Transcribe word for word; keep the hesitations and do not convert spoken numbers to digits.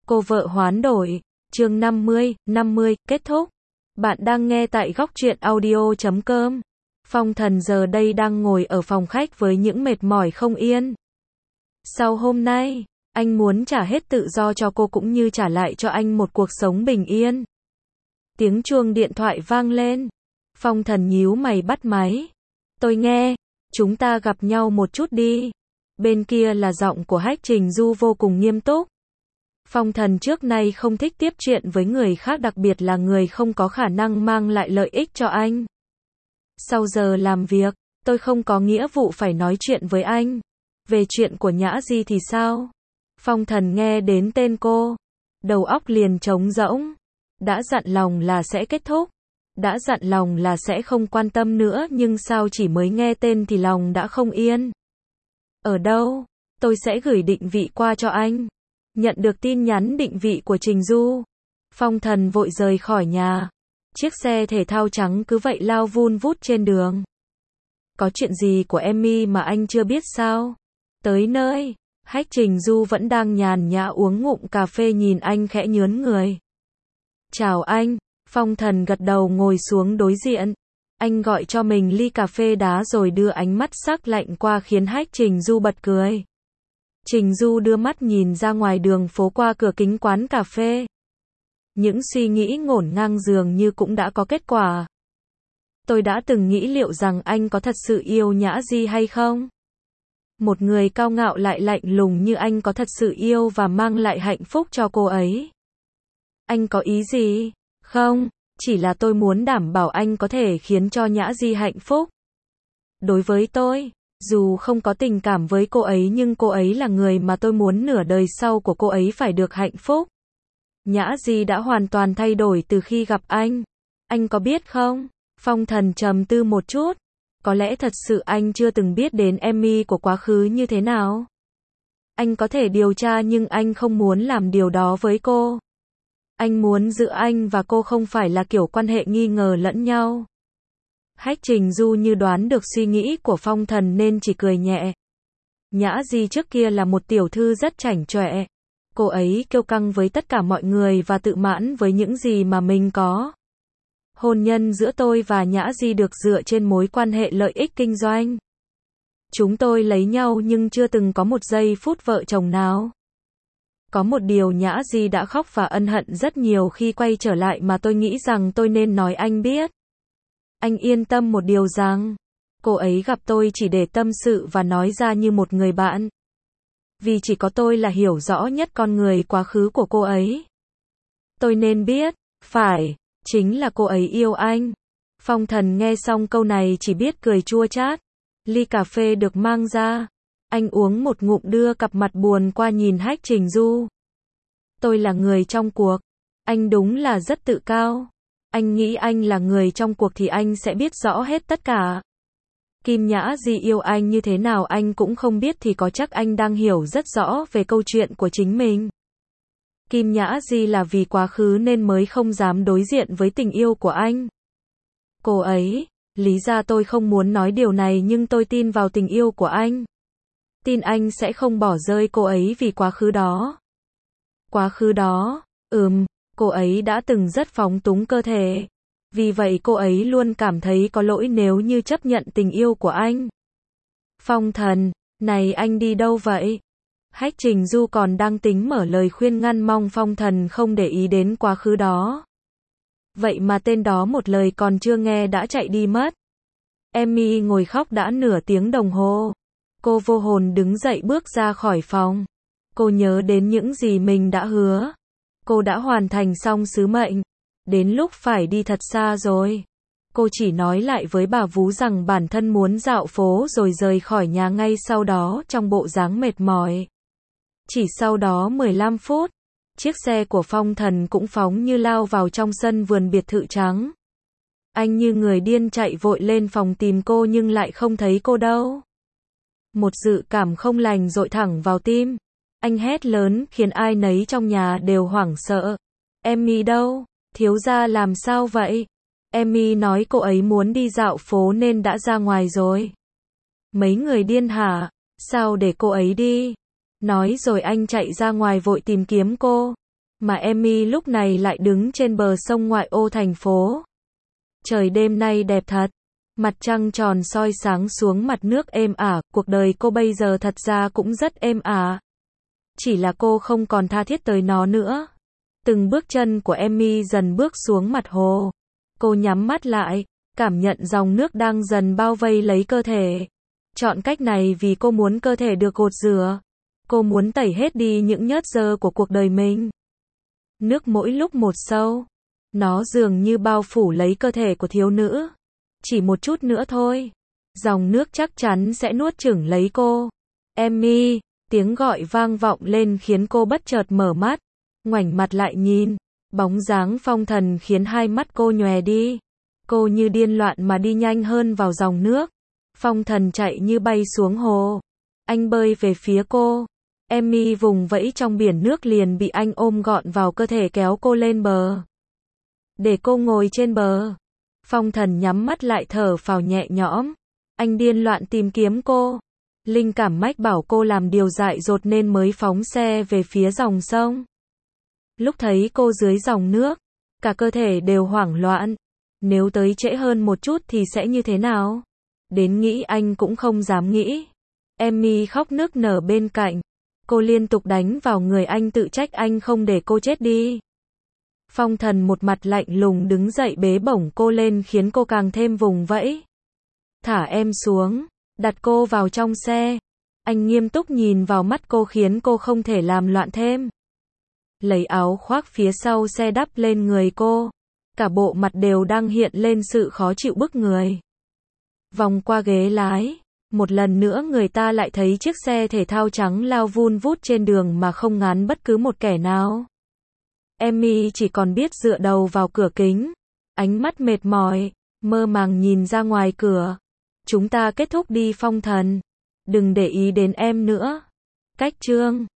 Cô vợ hoán đổi. Chương năm mươi, năm mươi, kết thúc. Bạn đang nghe tại góc truyện audio chấm com. Phong Thần giờ đây đang ngồi ở phòng khách với những mệt mỏi không yên. Sau hôm nay, anh muốn trả hết tự do cho cô cũng như trả lại cho anh một cuộc sống bình yên. Tiếng chuông điện thoại vang lên. Phong Thần nhíu mày bắt máy. Tôi nghe, chúng ta gặp nhau một chút đi. Bên kia là giọng của Hách Trình Du vô cùng nghiêm túc. Phong Thần trước nay không thích tiếp chuyện với người khác, đặc biệt là người không có khả năng mang lại lợi ích cho anh. Sau giờ làm việc, tôi không có nghĩa vụ phải nói chuyện với anh. Về chuyện của Nhã Di thì sao? Phong Thần nghe đến tên cô, đầu óc liền trống rỗng. Đã dặn lòng là sẽ kết thúc. Đã dặn lòng là sẽ không quan tâm nữa, nhưng sao chỉ mới nghe tên thì lòng đã không yên. Ở đâu? Tôi sẽ gửi định vị qua cho anh. Nhận được tin nhắn định vị của Trình Du, Phong Thần vội rời khỏi nhà. Chiếc xe thể thao trắng cứ vậy lao vun vút trên đường. Có chuyện gì của Emmy mà anh chưa biết sao? Tới nơi, Hách Trình Du vẫn đang nhàn nhã uống ngụm cà phê, nhìn anh khẽ nhớn người. Chào anh. Phong Thần gật đầu ngồi xuống đối diện. Anh gọi cho mình ly cà phê đá rồi đưa ánh mắt sắc lạnh qua khiến Hách Trình Du bật cười. Trình Du đưa mắt nhìn ra ngoài đường phố qua cửa kính quán cà phê. Những suy nghĩ ngổn ngang dường như cũng đã có kết quả. Tôi đã từng nghĩ liệu rằng anh có thật sự yêu Nhã Di hay không? Một người cao ngạo lại lạnh lùng như anh có thật sự yêu và mang lại hạnh phúc cho cô ấy? Anh có ý gì? Không, chỉ là tôi muốn đảm bảo anh có thể khiến cho Nhã Di hạnh phúc. Đối với tôi, dù không có tình cảm với cô ấy nhưng cô ấy là người mà tôi muốn nửa đời sau của cô ấy phải được hạnh phúc. Nhã Di đã hoàn toàn thay đổi từ khi gặp anh. Anh có biết không? Phong Thần trầm tư một chút. Có lẽ thật sự anh chưa từng biết đến Emmy của quá khứ như thế nào. Anh có thể điều tra nhưng anh không muốn làm điều đó với cô. Anh muốn giữa anh và cô không phải là kiểu quan hệ nghi ngờ lẫn nhau. Hách Trình Du như đoán được suy nghĩ của Phong Thần nên chỉ cười nhẹ. Nhã Di trước kia là một tiểu thư rất chảnh chọe. Cô ấy kiêu căng với tất cả mọi người và tự mãn với những gì mà mình có. Hôn nhân giữa tôi và Nhã Di được dựa trên mối quan hệ lợi ích kinh doanh. Chúng tôi lấy nhau nhưng chưa từng có một giây phút vợ chồng nào. Có một điều Nhã Di đã khóc và ân hận rất nhiều khi quay trở lại mà tôi nghĩ rằng tôi nên nói anh biết. Anh yên tâm một điều rằng, cô ấy gặp tôi chỉ để tâm sự và nói ra như một người bạn. Vì chỉ có tôi là hiểu rõ nhất con người quá khứ của cô ấy. Tôi nên biết, phải, chính là cô ấy yêu anh. Phong Thần nghe xong câu này chỉ biết cười chua chát. Ly cà phê được mang ra. Anh uống một ngụm đưa cặp mặt buồn qua nhìn Hách Trình Du. Tôi là người trong cuộc. Anh đúng là rất tự cao. Anh nghĩ anh là người trong cuộc thì anh sẽ biết rõ hết tất cả. Kim Nhã Di yêu anh như thế nào anh cũng không biết thì có chắc anh đang hiểu rất rõ về câu chuyện của chính mình. Kim Nhã Di là vì quá khứ nên mới không dám đối diện với tình yêu của anh. Cô ấy, lý ra tôi không muốn nói điều này nhưng tôi tin vào tình yêu của anh. Tin anh sẽ không bỏ rơi cô ấy vì quá khứ đó. Quá khứ đó, ừm, cô ấy đã từng rất phóng túng cơ thể. Vì vậy cô ấy luôn cảm thấy có lỗi nếu như chấp nhận tình yêu của anh. Phong Thần, này anh đi đâu vậy? Hách Trình Du còn đang tính mở lời khuyên ngăn mong Phong Thần không để ý đến quá khứ đó. Vậy mà tên đó một lời còn chưa nghe đã chạy đi mất. Emmy ngồi khóc đã nửa tiếng đồng hồ. Cô vô hồn đứng dậy bước ra khỏi phòng. Cô nhớ đến những gì mình đã hứa. Cô đã hoàn thành xong sứ mệnh. Đến lúc phải đi thật xa rồi. Cô chỉ nói lại với bà vú rằng bản thân muốn dạo phố rồi rời khỏi nhà ngay sau đó trong bộ dáng mệt mỏi. Chỉ sau đó mười lăm phút, chiếc xe của Phong Thần cũng phóng như lao vào trong sân vườn biệt thự trắng. Anh như người điên chạy vội lên phòng tìm cô nhưng lại không thấy cô đâu. Một dự cảm không lành dội thẳng vào tim. Anh hét lớn khiến ai nấy trong nhà đều hoảng sợ. Emmy đâu? Thiếu gia làm sao vậy? Emmy nói cô ấy muốn đi dạo phố nên đã ra ngoài rồi. Mấy người điên hả? Sao để cô ấy đi? Nói rồi anh chạy ra ngoài vội tìm kiếm cô. Mà Emmy lúc này lại đứng trên bờ sông ngoại ô thành phố. Trời đêm nay đẹp thật. Mặt trăng tròn soi sáng xuống mặt nước êm ả, cuộc đời cô bây giờ thật ra cũng rất êm ả. Chỉ là cô không còn tha thiết tới nó nữa. Từng bước chân của Emmy dần bước xuống mặt hồ. Cô nhắm mắt lại, cảm nhận dòng nước đang dần bao vây lấy cơ thể. Chọn cách này vì cô muốn cơ thể được gột rửa. Cô muốn tẩy hết đi những nhớt dơ của cuộc đời mình. Nước mỗi lúc một sâu. Nó dường như bao phủ lấy cơ thể của thiếu nữ. Chỉ một chút nữa thôi. Dòng nước chắc chắn sẽ nuốt chửng lấy cô. Emmy, tiếng gọi vang vọng lên khiến cô bất chợt mở mắt. Ngoảnh mặt lại nhìn. Bóng dáng Phong Thần khiến hai mắt cô nhòe đi. Cô như điên loạn mà đi nhanh hơn vào dòng nước. Phong Thần chạy như bay xuống hồ. Anh bơi về phía cô. Emmy vùng vẫy trong biển nước liền bị anh ôm gọn vào cơ thể kéo cô lên bờ. Để cô ngồi trên bờ. Phong Thần nhắm mắt lại thở phào nhẹ nhõm. Anh điên loạn tìm kiếm cô. Linh cảm mách bảo cô làm điều dại dột nên mới phóng xe về phía dòng sông. Lúc thấy cô dưới dòng nước, cả cơ thể đều hoảng loạn. Nếu tới trễ hơn một chút thì sẽ như thế nào? Đến nghĩ anh cũng không dám nghĩ. Emmy khóc nức nở bên cạnh. Cô liên tục đánh vào người anh tự trách anh không để cô chết đi. Phong Thần một mặt lạnh lùng đứng dậy bế bổng cô lên khiến cô càng thêm vùng vẫy. Thả em xuống, đặt cô vào trong xe. Anh nghiêm túc nhìn vào mắt cô khiến cô không thể làm loạn thêm. Lấy áo khoác phía sau xe đắp lên người cô. Cả bộ mặt đều đang hiện lên sự khó chịu bức người. Vòng qua ghế lái. Một lần nữa người ta lại thấy chiếc xe thể thao trắng lao vun vút trên đường mà không ngán bất cứ một kẻ nào. Emmy chỉ còn biết dựa đầu vào cửa kính. Ánh mắt mệt mỏi, mơ màng nhìn ra ngoài cửa. Chúng ta kết thúc đi Phong Thần. Đừng để ý đến em nữa. Cách chương